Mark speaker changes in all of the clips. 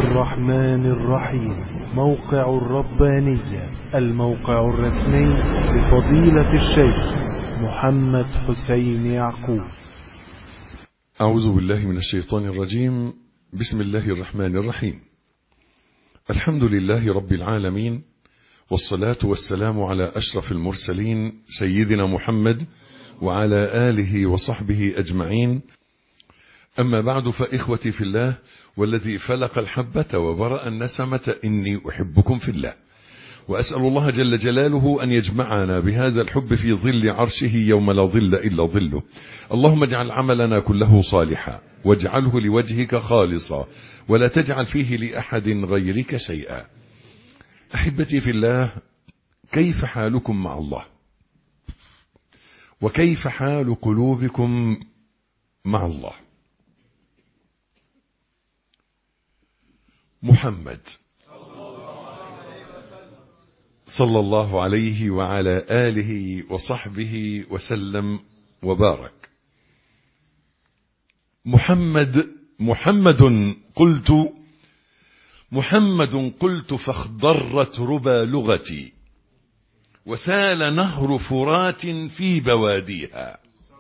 Speaker 1: الرحمن الرحيم. موقع الربانية، الموقع الرسمي لفضيلة الشيخ محمد حسين يعقوب.
Speaker 2: أعوذ بالله من الشيطان الرجيم. بسم الله الرحمن الرحيم. الحمد لله رب العالمين، والصلاة والسلام على أشرف المرسلين سيدنا محمد وعلى آله وصحبه أجمعين. أما بعد، فإخوتي في الله والذي فلق الحبة وبرأ النسمة، إني أحبكم في الله، وأسأل الله جل جلاله أن يجمعنا بهذا الحب في ظل عرشه يوم لا ظل إلا ظله. اللهم اجعل عملنا كله صالحا، واجعله لوجهك خالصا، ولا تجعل فيه لأحد غيرك شيئا. أحبتي في الله، كيف حالكم مع الله؟ وكيف حال قلوبكم مع الله؟ محمد صلى الله عليه وعلى آله وصحبه وسلم وبارك. محمد قلت فاخضرت ربى لغتي، وسال نهر فرات في بواديها.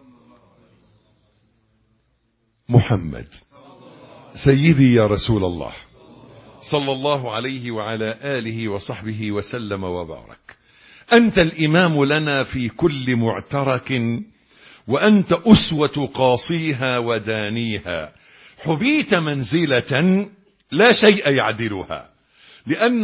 Speaker 2: محمد سيدي يا رسول الله صلى الله عليه وعلى آله وصحبه وسلم وبارك. أنت الإمام لنا في كل معترك، وأنت أسوة قاصيها ودانيها. حبيت منزلة لا شيء يعدلها، لأن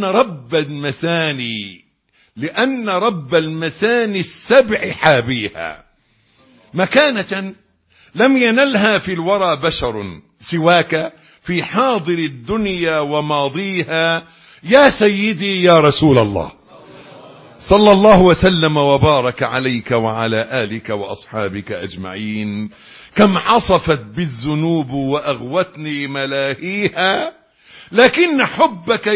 Speaker 2: رب المثاني السبع حابيها. مكانة لم ينلها في الورى بشر سواك، في حاضر الدنيا وماضيها. يا سيدي يا رسول الله صلى الله وسلم وبارك عليك وعلى آلك وأصحابك أجمعين. كم عصفت بالذنوب وأغوتني ملاهيها، لكن حبك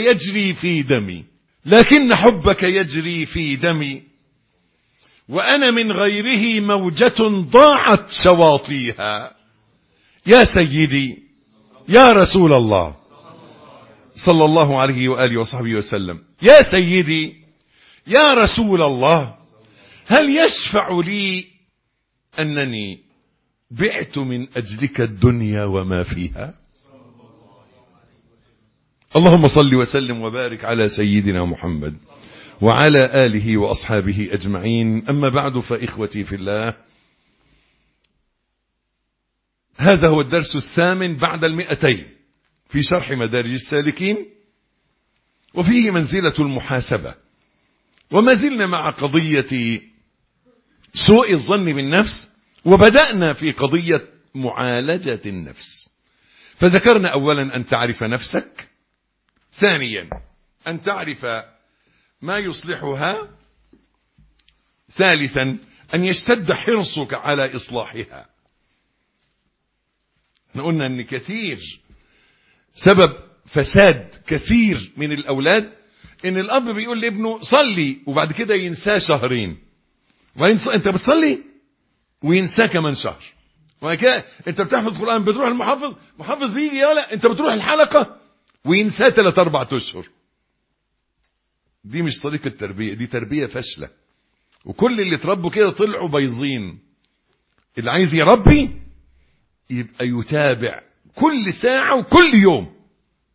Speaker 2: يجري في دمي، وأنا من غيره موجة ضاعت شواطيها. يا سيدي يا رسول الله صلى الله عليه وآله وصحبه وسلم. يا سيدي يا رسول الله، هل يشفع لي أنني بعت من أجلك الدنيا وما فيها؟ اللهم صل وسلم وبارك على سيدنا محمد وعلى آله وأصحابه أجمعين. أما بعد، فإخوتي في الله، هذا هو الدرس 8 بعد 200 في شرح مدارج السالكين، وفيه منزلة المحاسبة. وما زلنا مع قضية سوء الظن بالنفس، وبدأنا في قضية معالجة النفس. فذكرنا أولا أن تعرف نفسك، ثانيا أن تعرف ما يصلحها، ثالثا أن يشتد حرصك على إصلاحها. احنا قلنا أن سبب فساد كثير من الأولاد ان الاب بيقول لابنه صلي، وبعد كده ينساه شهرين، وبعدين انت بتصلي وينساه كمان شهر، وبعد كده انت بتحفظ قرآن، بتروح المحافظ بيجي يلا انت بتروح الحلقة وينساه 3-4 اشهر. دي مش طريقة تربية، دي تربية فاشلة، وكل اللي اتربوا كده طلعوا بايظين. اللي عايز يربي يبقى يتابع كل ساعة وكل يوم.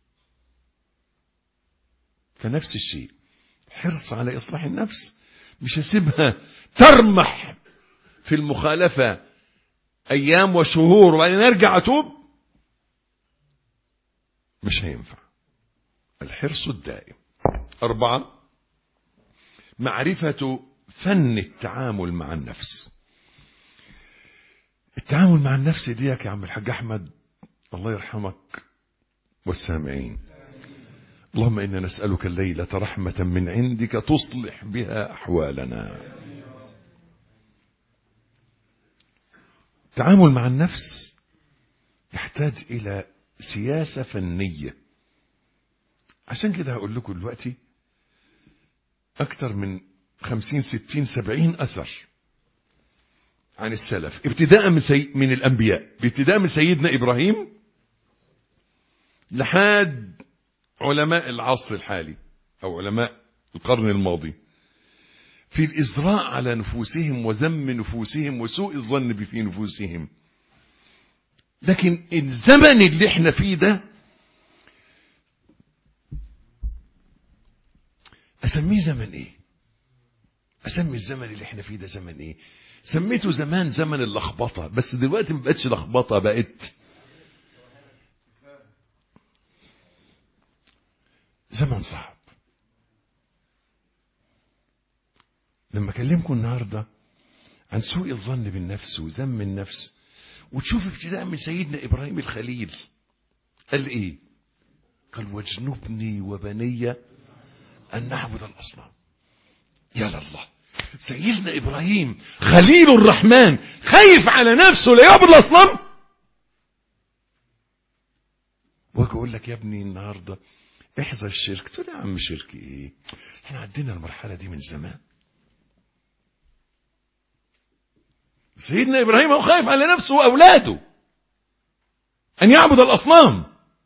Speaker 2: فنفس الشيء، حرص على إصلاح النفس، مش هسيبها ترمح في المخالفة أيام وشهور وبعدين أرجع أتوب، مش هينفع. الحرص الدائم. 4، معرفة فن التعامل مع النفس. التعامل مع النفس ديك يا عم الحاج أحمد، الله يرحمك والسامعين، اللهم إنا نسألك الليلة رحمة من عندك تصلح بها أحوالنا. التعامل مع النفس يحتاج إلى سياسة فنية. عشان كده هقول لكم دلوقتي أكثر من 50 60 70 أثر عن السلف، ابتداء من الأنبياء، ابتداء من سيدنا إبراهيم لحد علماء العصر الحالي أو علماء القرن الماضي في الإزراء على نفوسهم وذم نفوسهم وسوء الظن في نفوسهم. لكن الزمن اللي احنا فيه ده أسميه زمن ايه؟ أسمي الزمن اللي احنا فيه ده زمن ايه؟ سميته زمان زمن اللخبطة، بس دلوقتي ما بقتش لخبطة، بقت زمن صعب. لما اكلمكم النهارده عن سوء الظن بالنفس وذم النفس، وتشوف ابتداء من سيدنا ابراهيم الخليل قال ايه؟ قال واجنبني وبني ان نعبد الاصنام. يا لله، سيدنا ابراهيم خليل الرحمن خايف على نفسه لا يعبد الاصنام. واجي اقول لك يا ابني النهارده احذر الشرك، تقول يا عم شرك ايه؟ احنا عدينا المرحله دي من زمان. سيدنا ابراهيم هو خايف على نفسه واولاده ان يعبد الاصنام.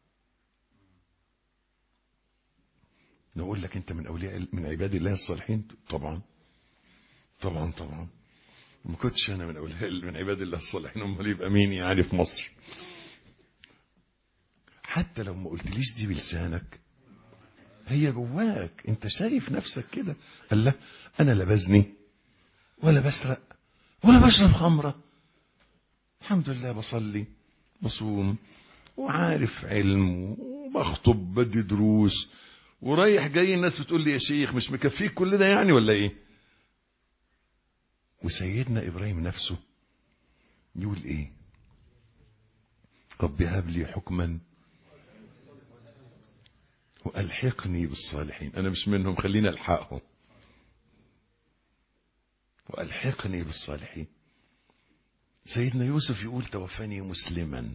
Speaker 2: نقول لك انت من اولياء من عباد الله الصالحين؟ طبعا طبعا طبعا. ما كنتش انا من اولياء من عباد الله الصالحين امال يبقى مين يعني في مصر؟ حتى لو ما قلتليش دي بلسانك هي جواك، انت شايف نفسك كده. قال لا انا لا بزني ولا بسرق ولا بشرب خمرة، الحمد لله بصلي بصوم وعارف علم وبخطب بدي دروس ورايح جاي. الناس بتقول لي يا شيخ مش مكفيك كل ده يعني ولا ايه؟ وسيدنا ابراهيم نفسه يقول ايه؟ رب هب لي حكما والحقني بالصالحين. انا مش منهم، خليني الحقهم. والحقني بالصالحين. سيدنا يوسف يقول توفني مسلما.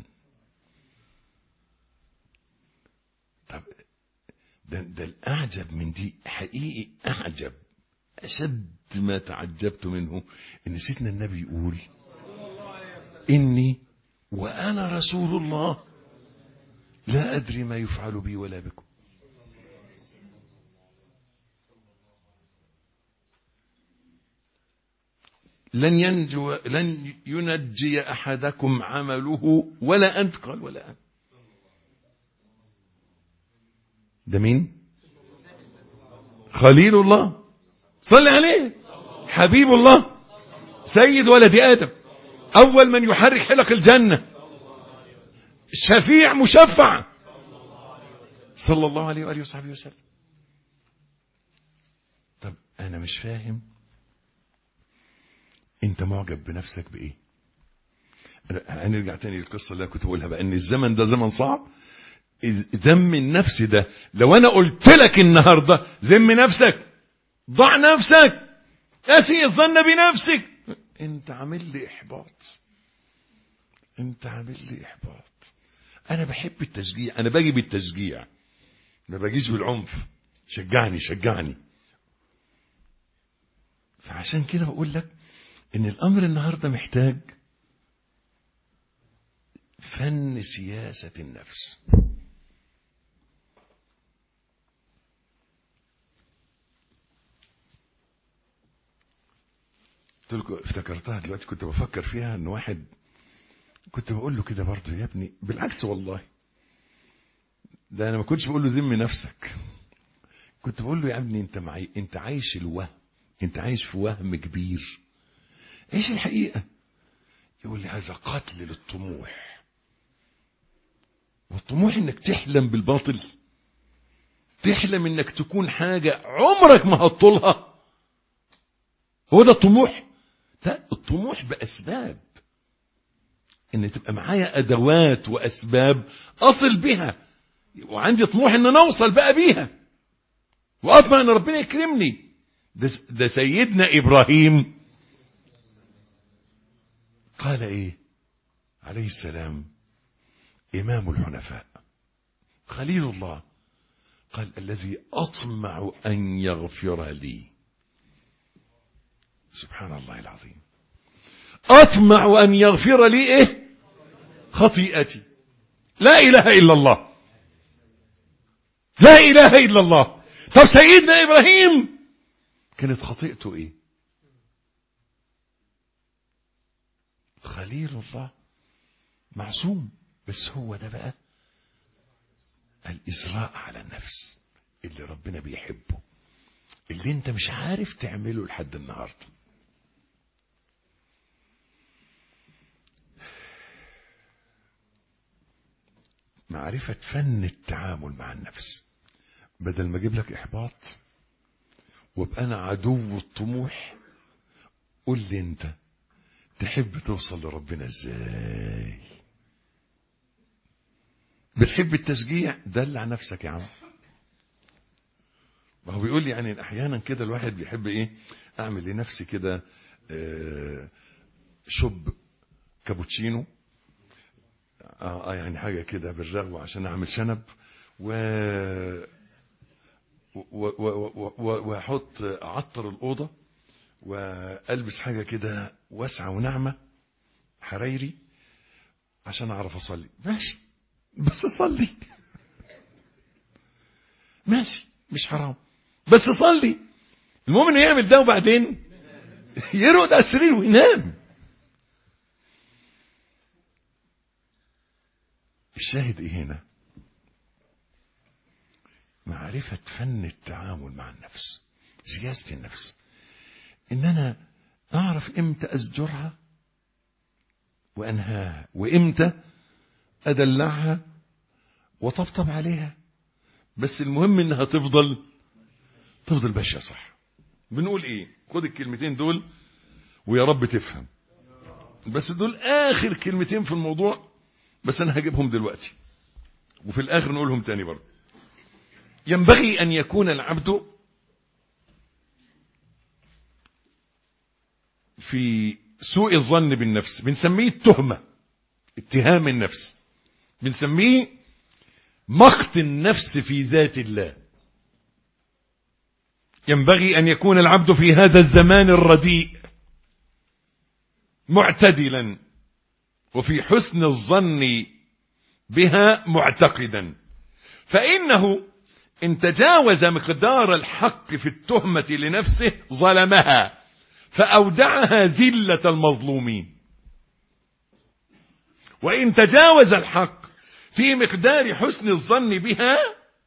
Speaker 2: طب ده الأعجب من دي حقيقي، أعجب أشد ما تعجبت منه إن سيدنا النبي يقول إني وأنا رسول الله لا أدري ما يفعل بي ولا بكم. لن ينجي أحدكم عمله ولا أنت. قال ولا أنت. ده مين؟ خليل الله، صلي عليه، حبيب الله، سيد ولد آدم، أول من يحرك حلق الجنة، شفيع مشفع، صلى الله عليه وآله وصحبه وسلم. طب أنا مش فاهم أنت معجب بنفسك بإيه؟ هنرجع تاني للقصة اللي أنا كنت بقولها بقى، إن الزمن ده زمن صعب. ذم النفس ده لو أنا قلت لك النهاردة ذم نفسك، ضع نفسك، أسيء الظن بنفسك، أنت عامل لي إحباط. أنت عامل لي إحباط. أنا بحب التشجيع، أنا باجي بالتشجيع، ما باجيش بالعنف. شجعني شجعني. فعشان كده بقول لك إن الأمر النهاردة محتاج فن سياسة النفس. افتكرتها دلوقتي، كنت بفكر فيها ان واحد كنت بقول له كده برضه يا ابني، بالعكس والله، ده انا ما كنتش بقول له ذم نفسك، كنت بقول له يا ابني انت عايش الوهم، انت عايش في وهم كبير، ايش الحقيقة؟ يقول لي هذا قتل للطموح. والطموح انك تحلم بالباطل، تحلم انك تكون حاجة عمرك ما هتطولها، هو ده الطموح؟ لا، الطموح بأسباب، ان تبقى معايا ادوات واسباب اصل بها، وعندي طموح ان انا اوصل بقى بيها واطمع ان ربنا يكرمني. ده سيدنا ابراهيم قال ايه عليه السلام؟ امام الحنفاء، خليل الله، قال الذي اطمع ان يغفر لي. سبحان الله العظيم. أطمع أن يغفر لي إيه؟ خطيئتي. لا إله إلا الله. لا إله إلا الله. طب سيدنا إبراهيم كانت خطيئته إيه؟ خليل الله معصوم، بس هو ده بقى الإزراء على النفس اللي ربنا بيحبه، اللي انت مش عارف تعمله لحد النهاردة. معرفة فن التعامل مع النفس، بدل ما اجيب لك احباط وابقى انا عدو الطموح، قول لي انت تحب توصل لربنا ازاي؟ بتحب التشجيع؟ دلع نفسك يا عم. ما هو بيقول لي يعني احيانا كده الواحد بيحب ايه، اعمل لنفسي كده شوب كابوتشينو، يعني حاجه كده بالرغوه عشان اعمل شنب، واحط اعطر الاوضه، والبس حاجه كده واسعه وناعمه حريري عشان اعرف اصلي. ماشي، بس اصلي. ماشي، مش حرام، بس صلي. المهم انه يعمل ده وبعدين يرقد على السرير وينام. الشاهد ايه هنا؟ معرفة فن التعامل مع النفس، سياسة النفس، ان انا اعرف امتى ازجرها وانهاها، وامتى ادلعها وطبطب عليها، بس المهم انها تفضل ماشيه صح. بنقول ايه؟ خد الكلمتين دول ويا رب تفهم، بس دول اخر كلمتين في الموضوع، بس انا هجيبهم دلوقتي وفي الاخر نقولهم تاني برضه. ينبغي ان يكون العبد في سوء الظن بالنفس، بنسميه التهمة، اتهام النفس، بنسميه مقت النفس في ذات الله. ينبغي أن يكون العبد في هذا الزمان الرديء معتدلا، وفي حسن الظن بها معتقدا، فإنه إن تجاوز مقدار الحق في التهمة لنفسه ظلمها فأودعها ذلة المظلومين، وإن تجاوز الحق في مقدار حسن الظن بها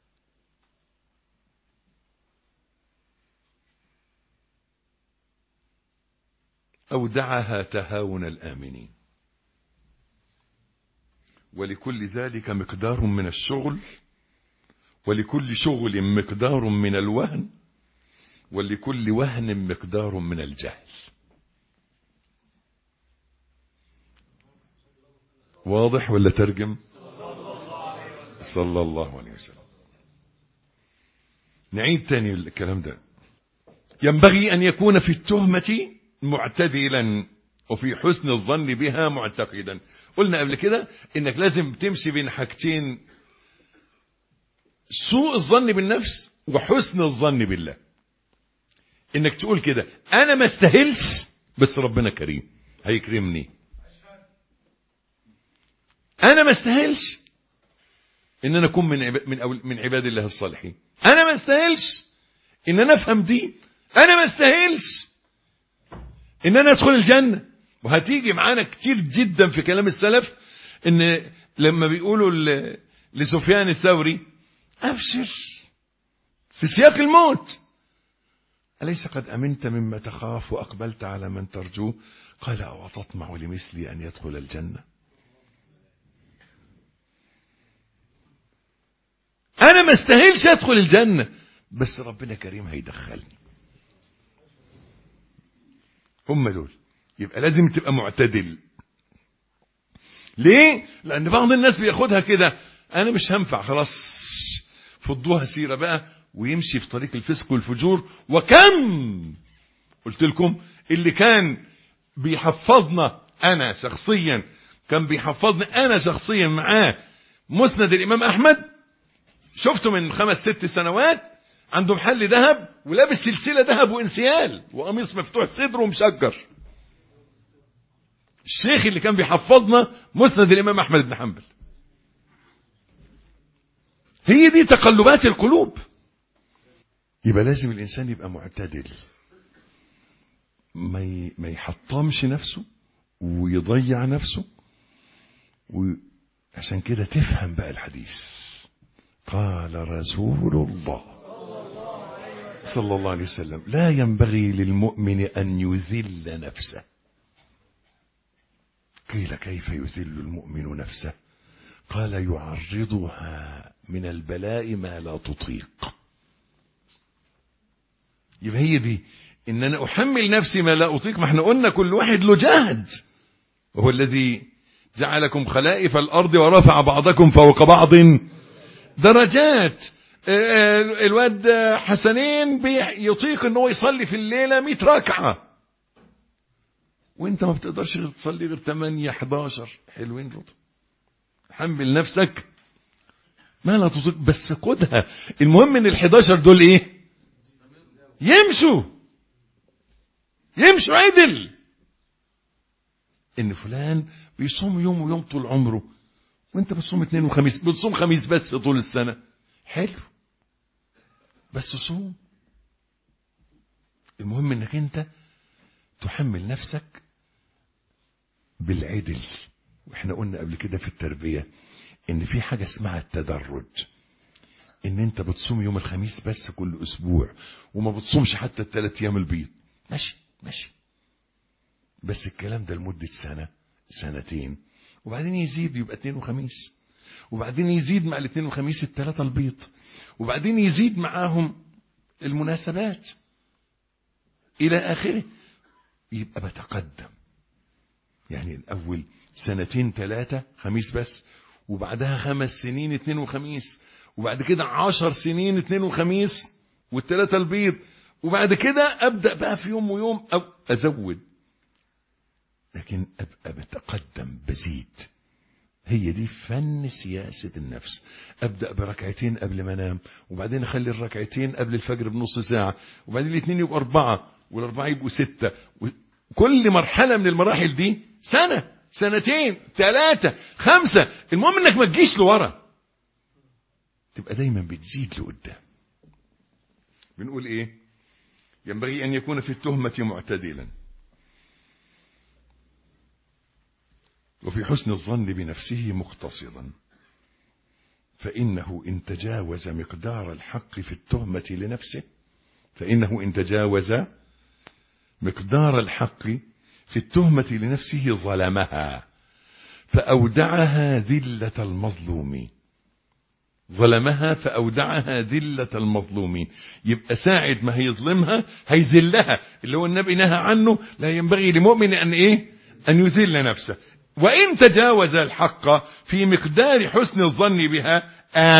Speaker 2: أودعها تهاون الآمنين. ولكل ذلك مقدار من الشغل، ولكل شغل مقدار من الوهن، ولكل وهن مقدار من الجهل. واضح ولا ترجم؟ صلى الله عليه وسلم. نعيد تاني الكلام ده. ينبغي أن يكون في التهمة معتدلا، وفي حسن الظن بها معتقدا. قلنا قبل كده انك لازم تمشي بين حاجتين، سوء الظن بالنفس وحسن الظن بالله. انك تقول كده انا ما استاهلش بس ربنا كريم هيكرمني، انا ما استاهلش ان انا اكون من عباد الله الصالحين، انا ما استاهلش ان انا افهم دين، انا ما استاهلش ان انا ادخل الجنة. وهتيجي معانا كتير جدا في كلام السلف ان لما بيقولوا لسفيان الثوري ابشر في سياق الموت، أليس قد أمنت مما تخاف وأقبلت على من ترجوه؟ قال أو تطمع لمثلي أن يدخل الجنة؟ أنا ما استاهلش أدخل الجنة بس ربنا كريم هيدخلني. هم دول. يبقى لازم تبقى معتدل. ليه؟ لأن بعض الناس بياخدها كده أنا مش هنفع خلاص فضوها سيرة بقى ويمشي في طريق الفسق والفجور. وكم قلت لكم اللي كان بيحفظنا أنا شخصيا، كان بيحفظني أنا شخصيا معاه مسند الإمام أحمد، شفته من 5-6 سنوات عنده محل ذهب ولابس سلسلة ذهب وانسيال وقميص مفتوح صدره ومشجر. الشيخ اللي كان بيحفظنا مسند الإمام أحمد بن حنبل هي دي تقلبات القلوب. يبقى لازم الإنسان يبقى معتدل، ما يحطمش نفسه ويضيع نفسه. وعشان كده تفهم بقى الحديث. قال رسول الله صلى الله عليه وسلم: لا ينبغي للمؤمن أن يذل نفسه. قيل: كيف يذل المؤمن نفسه؟ قال: يعرضها من البلاء ما لا تطيق. يبقى هي دي، ان انا احمل نفسي ما لا اطيق. ما احنا قلنا كل واحد له جهد، وهو الذي جعلكم خلائف الارض ورفع بعضكم فوق بعض درجات. الواد حسنين يطيق ان هو يصلي في الليلة 100 ركعة، وانت ما بتقدرش تصلي غير 8 11. حلوين رضا. حمل نفسك ما لا تطيق، بس خدها. المهم ان ال11 دول ايه؟ يمشوا عدل. ان فلان بيصوم يوم ويوم طول عمره، وانت بتصوم 2 وخميس، بتصوم خميس بس طول السنة. حلو، بس صوم. المهم انك انت تحمل نفسك بالعدل. واحنا قلنا قبل كده في التربية ان في حاجة اسمها التدرج، ان انت بتصوم يوم الخميس بس كل اسبوع، وما بتصومش حتى ال3 ايام البيض. ماشي، بس الكلام ده لمدة سنة 2 وبعدين يزيد يبقى 2 وخميس، وبعدين يزيد مع ال2 وخميس ال3 البيض، وبعدين يزيد معاهم المناسبات الى اخره. يبقى بتقدم. يعني الاول 2 3 خميس بس، وبعدها 5 سنين 2 وخميس، وبعد كده 10 سنين 2 وخميس وال3 البيض، وبعد كده ابدأ بقى في يوم ويوم أو ازود، لكن ابقى بتقدم بزيد. هي دي فن سياسة النفس. ابدأ بركعتين قبل ما انام، وبعدين اخلي الركعتين قبل الفجر بنص ساعة، وبعدين الاثنين يبقوا 4 والاربعة يبقوا 6. كل مرحلة من المراحل دي سنة 2 3 5. المهم انك ما تجيش لورا، تبقى دايما بتزيد لقدام. بنقول ايه؟ ينبغي ان يكون في التهمة معتدلا، وفي حسن الظن بنفسه مقتصدا، فإنه إن تجاوز مقدار الحق في التهمة لنفسه، مقدار الحق في التهمة لنفسه ظلمها فأودعها ذلة المظلومين. يبقى ساعد ما هيظلمها هيذلها، اللي هو النبي نهى عنه: لا ينبغي لمؤمن أن يذل نفسه. وإن تجاوز الحق في مقدار حسن الظن بها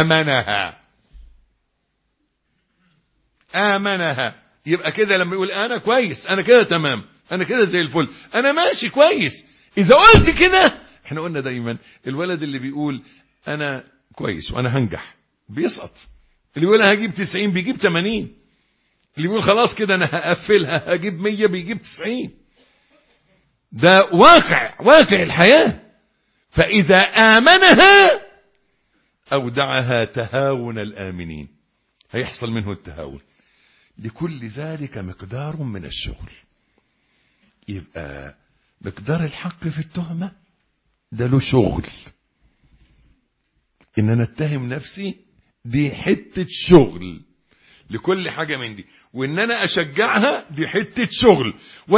Speaker 2: آمنها. يبقى كده لما يقول أنا كويس، أنا كده تمام، أنا كده زي الفل، أنا ماشي كويس. إذا قلت كده، احنا قلنا دايما الولد اللي بيقول أنا كويس وأنا هنجح بيسقط، اللي بيقول أنا هجيب 90 بيجيب 80، اللي بيقول خلاص كده أنا هقفلها هجيب 100 بيجيب 90. ده واقع الحياة. فإذا آمنها أودعها تهاون الآمنين، هيحصل منه التهاون. لكل ذلك مقدار من الشغل. يبقى مقدار الحق في التهمة ده له شغل. إن أنا اتهم نفسي دي حتة شغل لكل حاجة من دي، وإن أنا أشجعها دي حتة شغل.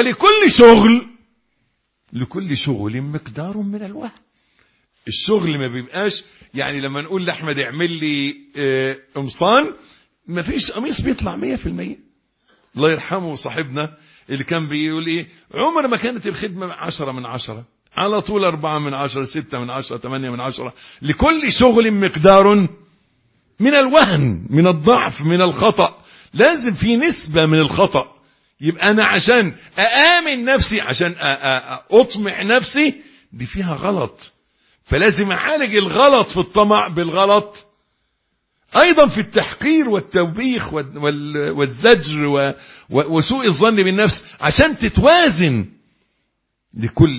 Speaker 2: لكل شغل مقدار من الوهم. الشغل ما بيبقاش يعني لما نقول لأحمد اعمل لي قمصان، ما فيش قميص بيطلع 100%. الله يرحمه صاحبنا اللي كان بيقول ايه: عمر ما كانت الخدمة 10 من 10، على طول 4 من 10، 6 من 10، 8 من 10. لكل شغل مقدار من الوهن، من الضعف، من الخطأ. لازم في نسبة من الخطأ. يبقى أنا عشان أآمن نفسي، عشان أطمع نفسي، دي فيها غلط، فلازم أعالج الغلط في الطمع بالغلط، أيضا في التحقير والتوبيخ والزجر وسوء الظن بالنفس، عشان تتوازن.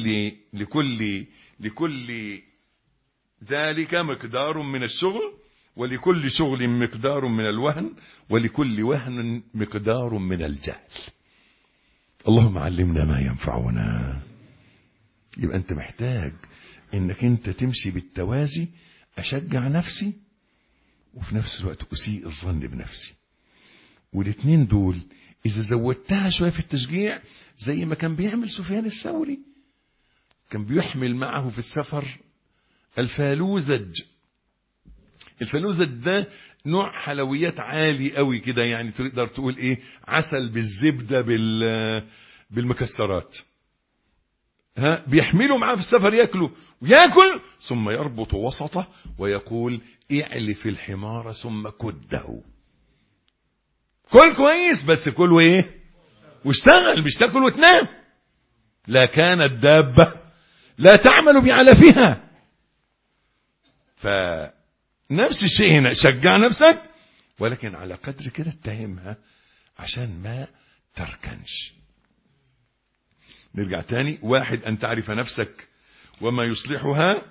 Speaker 2: لكل ذلك مقدار من الشغل، ولكل شغل مقدار من الوهن، ولكل وهن مقدار من الجهل. اللهم علمنا ما ينفعنا. يبقى انت محتاج انك انت تمشي بالتوازي، اشجع نفسي وفي نفس الوقت اسيء الظن بنفسي. والاثنين دول اذا زودتها شوية في التشجيع، زي ما كان بيعمل سفيان الثوري، كان بيحمل معه في السفر الفالوزج. الفالوزج ده نوع حلويات عالي قوي كده، يعني تقدر تقول ايه، عسل بالزبدة بالمكسرات. بيحملوا معاه في السفر ياكلوا وياكل، ثم يربط وسطه ويقول اعلف الحمار ثم كده. كل كويس بس كل وايه واشتغل، مش تاكل وتنام. لا كانت دابة لا تعمل بعلفها. فنفس الشيء هنا، شجع نفسك ولكن على قدر كده اتهمها عشان ما تركنش. نرجع تاني. 1 أن تعرف نفسك وما يصلحها.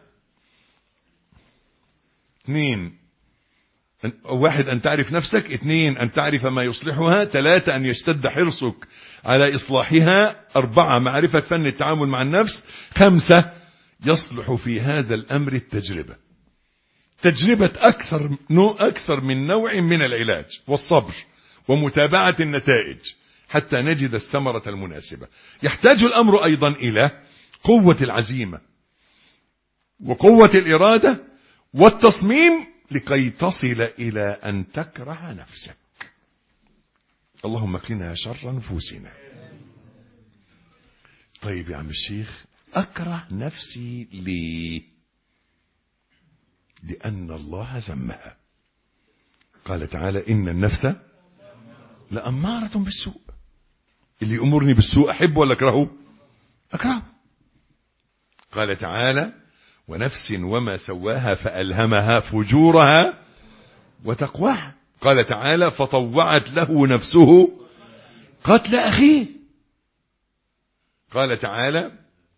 Speaker 2: 1 أن تعرف نفسك. 2 أن تعرف ما يصلحها. 3 أن يشتد حرصك على إصلاحها. 4 معرفة فن التعامل مع النفس. 5 يصلح في هذا الأمر التجربة. تجربة أكثر من نوع من العلاج والصبر ومتابعة النتائج حتى نجد الثمرة المناسبة. يحتاج الأمر أيضا إلى قوة العزيمة وقوة الإرادة والتصميم لكي تصل إلى أن تكره نفسك. اللهم قنا شر نفوسنا. طيب يا عم الشيخ، أكره نفسي ليه؟ لأن الله ذمها. قال تعالى إن النفس لأمارة بالسوء. اللي يأمرني بالسوء أحبه ولا أكرهه؟ أكرهه. قال تعالى ونفس وما سواها فألهمها فجورها وتقواها. قال تعالى فطوعت له نفسه قتل أخيه. قال تعالى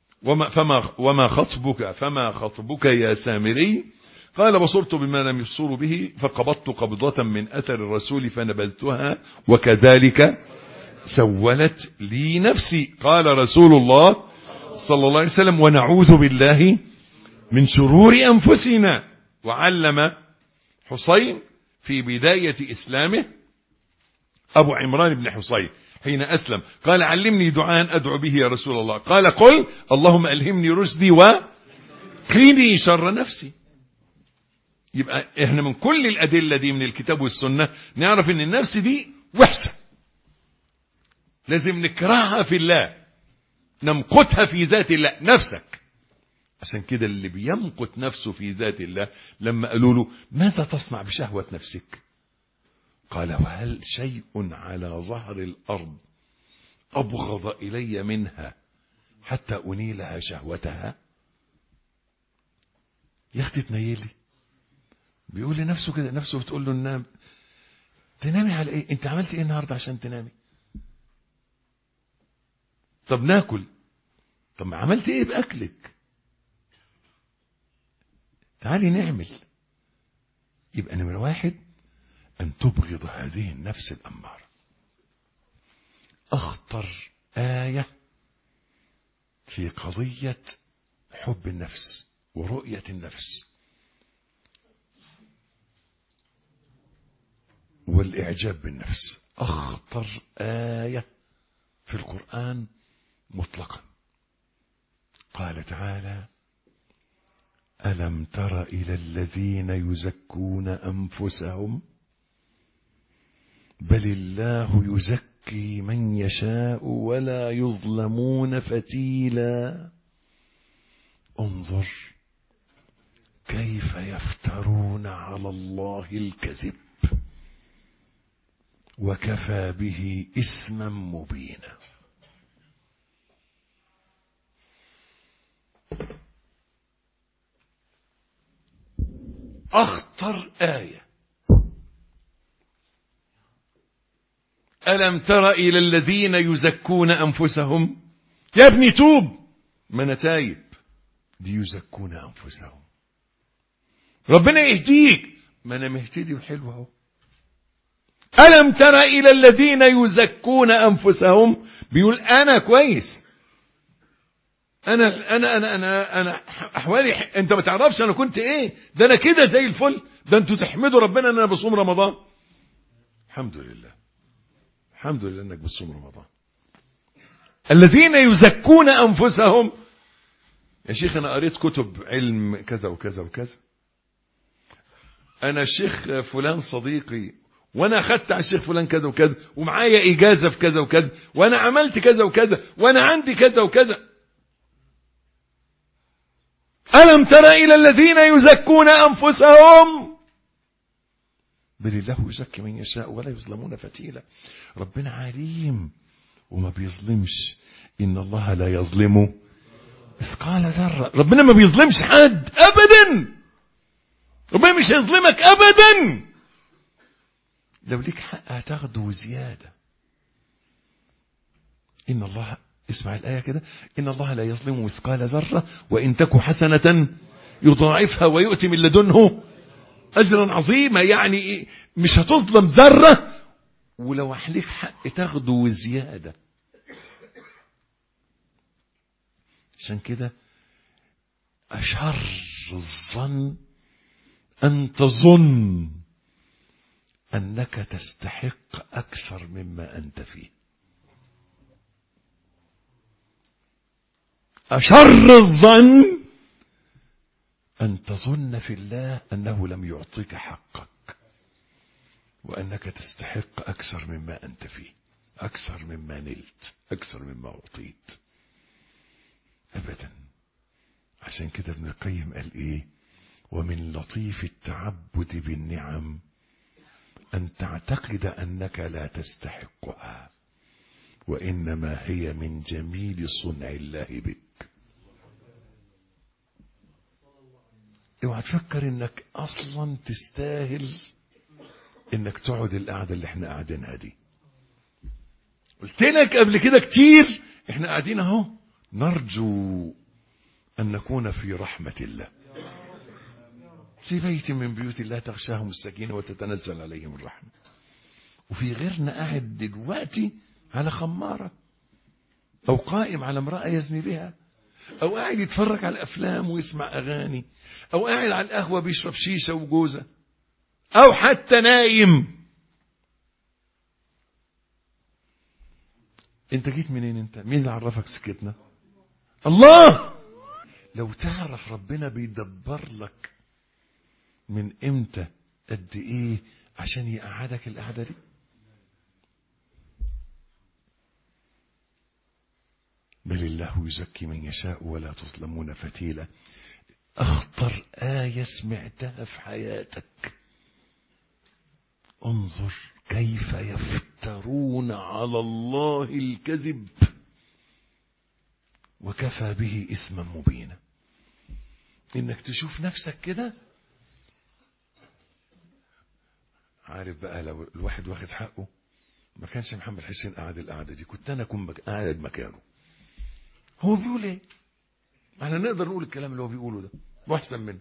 Speaker 2: فما خطبك يا سامري؟ قال بصرت بما لم يبصروا به فقبضت قبضة من أثر الرسول فنبذتها وكذلك سولت لي نفسي. قال رسول الله صلى الله عليه وسلم ونعوذ بالله من شرور أنفسنا. وعلم حسين في بداية إسلامه أبو عمران بن حسين حين أسلم قال علمني دعاء أدعو به يا رسول الله. قال قل اللهم ألهمني رشدي وقيني شر نفسي. يبقى احنا من كل الأدلة دي من الكتاب والسنة نعرف ان النفس دي وحشة، لازم نكرهها في الله، نمقتها في ذات الله. نفسك عشان كده اللي بيمقت نفسه في ذات الله لما قالوا له ماذا تصنع بشهوة نفسك؟ قال وهل شيء على ظهر الأرض أبغض إلي منها حتى أنيلها شهوتها؟ يا اختي تنيلي. بيقول لنفسه كده، نفسه بتقول له ننام. تنامي على ايه؟ انت عملت ايه النهارده عشان تنامي؟ طب ناكل. طب ما عملت ايه باكلك؟ تعالي نعمل. يبقى نمرة 1 ان تبغض هذه النفس الاماره. اخطر آية في قضية حب النفس ورؤية النفس والإعجاب بالنفس، أخطر آية في القرآن مطلقا. قال تعالى ألم تر إلى الذين يزكون أنفسهم بل الله يزكي من يشاء ولا يظلمون فتيلا انظر كيف يفترون على الله الكذب وكفى به إثما مبينا. أخطر آية. ألم تر إلى الذين يزكون أنفسهم؟ يا ابني توب. ما أنا تايب. دي يزكون أنفسهم. ربنا يهديك. ما انا مهتدي وحلو اهو. ألم تر إلى الذين يزكون أنفسهم، بيقول أنا كويس، أنا أحوالي، أنت ما تعرفش أنا كنت إيه، ده أنا كده زي الفل، ده أنتوا تحمدوا ربنا أن أنا بصوم رمضان. الحمد لله، الحمد لله أنك بتصوم رمضان. الذين يزكون أنفسهم، يا شيخ أنا قريت كتب علم كذا وكذا وكذا، أنا الشيخ فلان صديقي وانا اخدت على الشيخ فلان كذا وكذا، ومعايا اجازه في كذا وكذا، وانا عملت كذا وكذا، وانا عندي كذا وكذا. ألم تر إلى الذين يزكون أنفسهم، بل الله يزكي من يشاء ولا يظلمون فتيلا. ربنا عليم وما بيظلمش، إن الله لا يظلم مثقال ذرة. ربنا ما بيظلمش حد أبدا، ربنا مش هيظلمك أبدا. لو ليك حق هتاخده زيادة. إن الله، اسمع الآية كده، إن الله لا يظلم مثقال ذرة وإن تك حسنة يضاعفها ويؤتي من لدنه أجرا عظيما. يعني مش هتظلم ذرة، ولو عليك حق تاخده زيادة. عشان كده أشر الظن أن تظن أنك تستحق أكثر مما أنت فيه. أشر الظن أن تظن في الله أنه لم يعطيك حقك، وأنك تستحق أكثر مما أنت فيه، أكثر مما نلت، أكثر مما أعطيت. أبدا. عشان كده ابن القيم قال إيه؟ ومن لطيف التعبد بالنعم أن تعتقد أنك لا تستحقها، وإنما هي من جميل صنع الله بك. اوعى تفكر انك اصلا تستاهل انك تقعد القعدة اللي احنا قاعدينها دي. قلت لك قبل كده كتير، احنا قاعدين اهو نرجو ان نكون في رحمة الله، في بيت من بيوت الله تغشاهم السكينة وتتنزل عليهم الرحمة. وفي غيرنا قاعد دلوقتي على خمارة، او قائم على امرأة يزني بها، او قاعد يتفرج على الافلام ويسمع اغاني، او قاعد على القهوة بيشرب شيشة وجوزة، او حتى نايم. انت جيت منين؟ انت مين اللي عرفك سكتنا؟ الله. لو تعرف ربنا بيدبر لك من امتى قد ايه عشان يقعدك القعدة دي. بل الله يزكي من يشاء ولا تظلمون فتيلا. اخطر آية سمعتها في حياتك، انظر كيف يفترون على الله الكذب وكفى به إثما مبينا. انك تشوف نفسك كده، عارف بقى لو الواحد واخد حقه، ما كانش محمد حسين قاعد القعدة دي، كنت انا اكون قاعد مكانه. هو بيقول ايه؟ احنا نقدر نقول الكلام اللي هو بيقوله ده واحسن منه.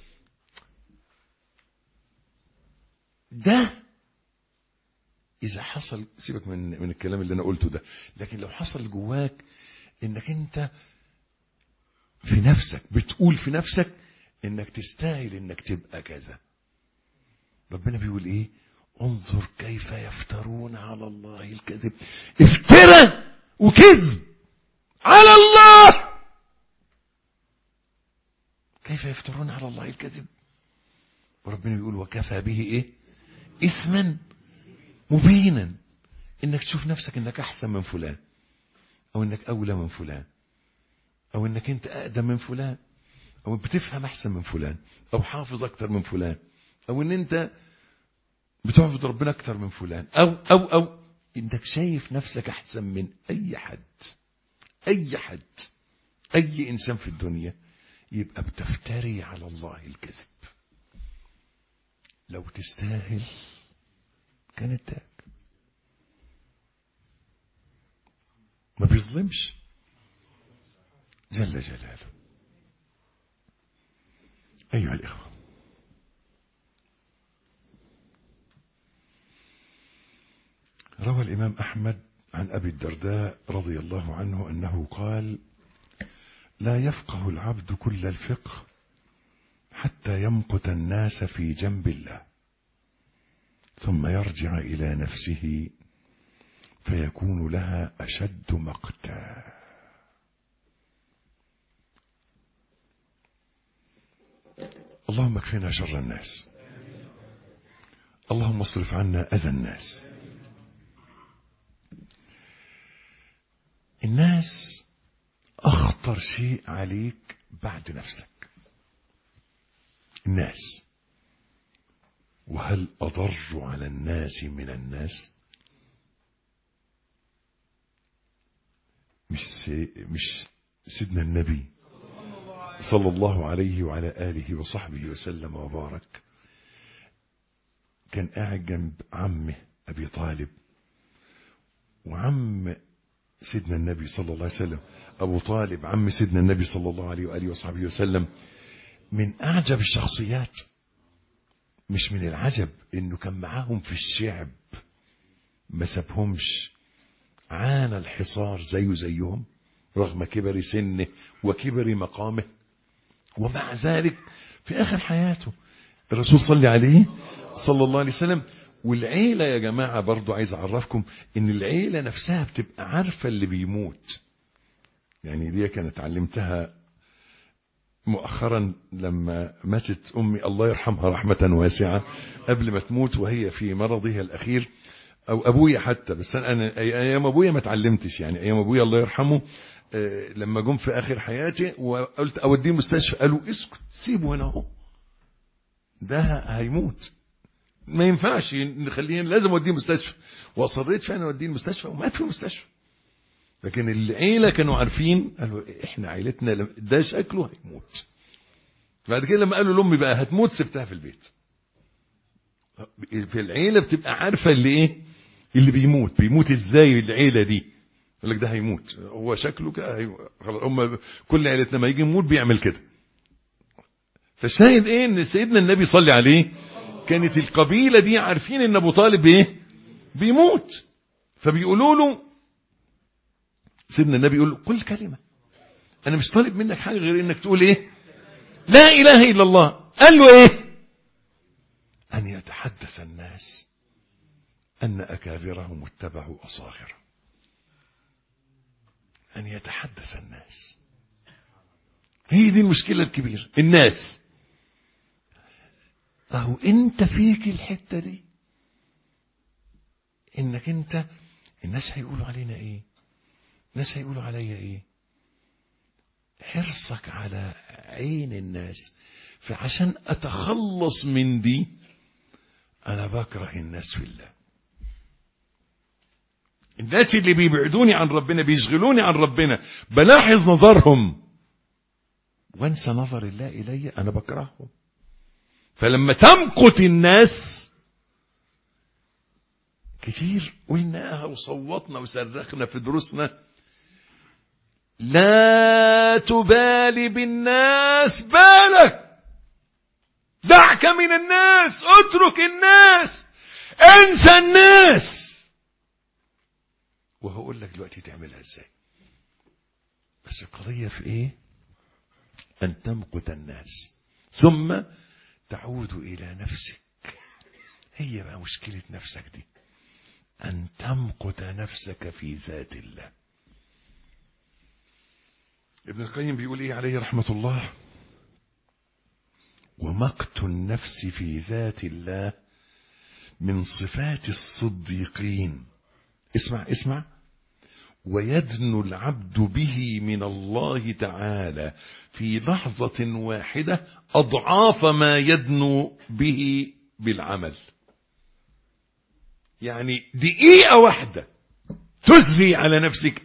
Speaker 2: ده اذا حصل، سيبك من الكلام اللي انا قلته ده، لكن لو حصل جواك انك انت في نفسك بتقول في نفسك انك تستاهل انك تبقى كذا، ربنا بيقول ايه؟ انظر كيف يفترون على الله الكذب. افترى وكذب على الله. كيف يفترون على الله الكذب؟ وربنا بيقول وكفى به ايه؟ اثما مبينا. انك تشوف نفسك انك احسن من فلان، او انك اولى من فلان، او انك انت اقدم من فلان، او بتفهم احسن من فلان، او حافظ اكتر من فلان، او ان انت بتعبد ربنا اكتر من فلان، او انك شايف نفسك احسن من اي حد. اي حد، اي انسان في الدنيا، يبقى بتفتري على الله الكذب. لو تستاهل كانت تاك. ما بيظلمش جل جلاله. أيها الإخوة، روى الإمام أحمد عن أبي الدرداء رضي الله عنه أنه قال: لا يفقه العبد كل الفقه حتى يمقت الناس في جنب الله، ثم يرجع إلى نفسه فيكون لها أشد مقتا. اللهم اكفنا شر الناس، اللهم اصرف عنا أذى الناس. الناس أخطر شيء عليك بعد نفسك. الناس. وهل أضر على الناس من الناس؟ مش سيدنا النبي صلى الله عليه وعلى آله وصحبه وسلم وبارك كان قاعد جنب عمه أبي طالب، وعم سيدنا النبي صلى الله عليه وسلم أبو طالب عم سيدنا النبي صلى الله عليه وآله وصحبه وسلم من أعجب الشخصيات. مش من العجب إنه كان معاهم في الشعب، ما سابهمش، عانى الحصار زيهم رغم كبر سنه وكبر مقامه، ومع ذلك في آخر حياته الرسول صلى عليه صلى الله عليه وسلم. والعيلة يا جماعة برضو عايز أعرفكم إن العيلة نفسها بتبقى عارفة اللي بيموت. يعني دي كانت علمتها مؤخرا لما ماتت أمي الله يرحمها رحمة واسعة قبل ما تموت وهي في مرضها الأخير، أو أبويا حتى، بس أنا أيام أبويا ما تعلمتش. يعني أيام أبويا الله يرحمه لما جم في آخر حياتي وقلت أوديه المستشفى قالوا اسكت سيبه هنا اهو، ده هيموت ما ينفعش نخليه، لازم اوديه المستشفى. واصريت فعلا اوديه المستشفى ومات في المستشفى. لكن العيله كانوا عارفين، قالوا احنا عيلتنا ده شكله هيموت. بعد كده لما قالوا لامي بقى هتموت سبتها في البيت. في العيله بتبقى عارفه اللي ايه اللي بيموت ازاي. العيله دي يقول لك ده هيموت، هو شكله كده خلاص. هم كل عيلتنا ما يجي يموت بيعمل كده. فالشاهد ايه ان سيدنا النبي صلى عليه كانت القبيلة دي عارفين ان ابو طالب ايه بيموت، فبيقولوا له سيدنا النبي يقول له كل كلمة، انا مش طالب منك حاجة غير انك تقول ايه لا اله الا الله. قال له ايه ان يتحدث الناس ان اكابرهم اتبعوا اصاغر. ان يتحدث الناس، هي دي المشكلة الكبيرة. الناس اهو انت فيك الحتة دي، انك انت الناس هيقولوا علينا ايه، الناس هيقولوا عليا ايه. حرصك على عين الناس. فعشان اتخلص من دي انا بكره الناس في الله. الناس اللي بيبعدوني عن ربنا بيشغلوني عن ربنا بلاحظ نظرهم وانسى نظر الله الي، انا بكرههم. فلما تمقت الناس كتير قلناها وصوتنا وصرخنا في دروسنا، لا تبالي بالناس بالك، دعك من الناس، اترك الناس، انسى الناس. وهقول لك دلوقتي تعملها ازاي. بس القضية في ايه؟ ان تمقت الناس ثم تعود إلى نفسك. هي بقى مشكلة نفسك دي، أن تمقت نفسك في ذات الله. ابن القيم بيقول إيه عليه رحمة الله؟ ومقت النفس في ذات الله من صفات الصديقين. اسمع ويدنو العبد به من الله تعالى في لحظة واحدة أضعاف ما يدنو به بالعمل. يعني دقيقة واحدة تزري على نفسك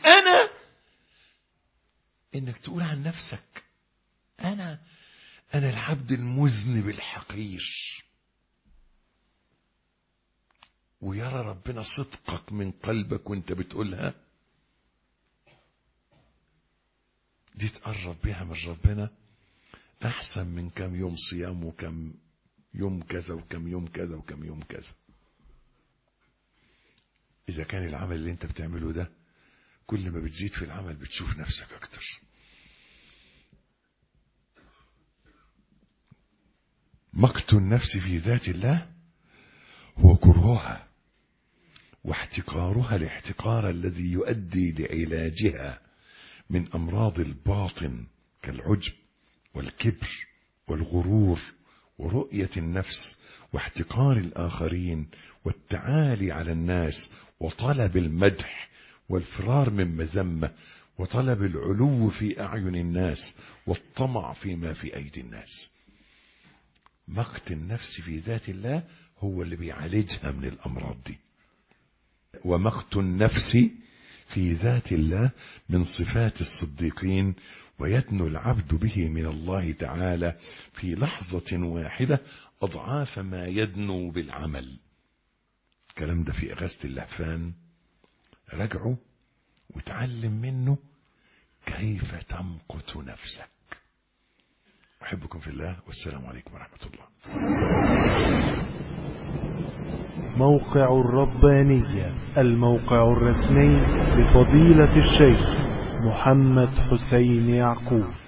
Speaker 2: انك تقول عن نفسك انا العبد المذنب الحقير، ويرى ربنا صدقك من قلبك وانت بتقولها. دي تقرب بها من ربنا احسن من كم يوم صيام وكم يوم كذا وكم يوم كذا وكم يوم كذا. إذا كان العمل اللي انت بتعمله ده كل ما بتزيد في العمل بتشوف نفسك أكتر. مقت النفس في ذات الله هو كرهها واحتقارها الاحتقار الذي يؤدي لعلاجها من أمراض الباطن كالعجب والكبر والغرور ورؤية النفس واحتقار الآخرين والتعالي على الناس وطلب المدح والفرار من مذمة وطلب العلو في أعين الناس والطمع فيما في أيدي الناس. مقت النفس في ذات الله هو اللي بيعالجها من الأمراض دي. ومقت النفس في ذات الله من صفات الصديقين، ويدنو العبد به من الله تعالى في لحظة واحدة أضعاف ما يدنو بالعمل. الكلام ده في إغاثة اللهفان، رجعوا وتعلم منه كيف تمقت نفسك. أحبكم في الله، والسلام عليكم ورحمة الله.
Speaker 1: موقع الربانية، الموقع الرسمي لفضيلة الشيخ محمد حسين يعقوب.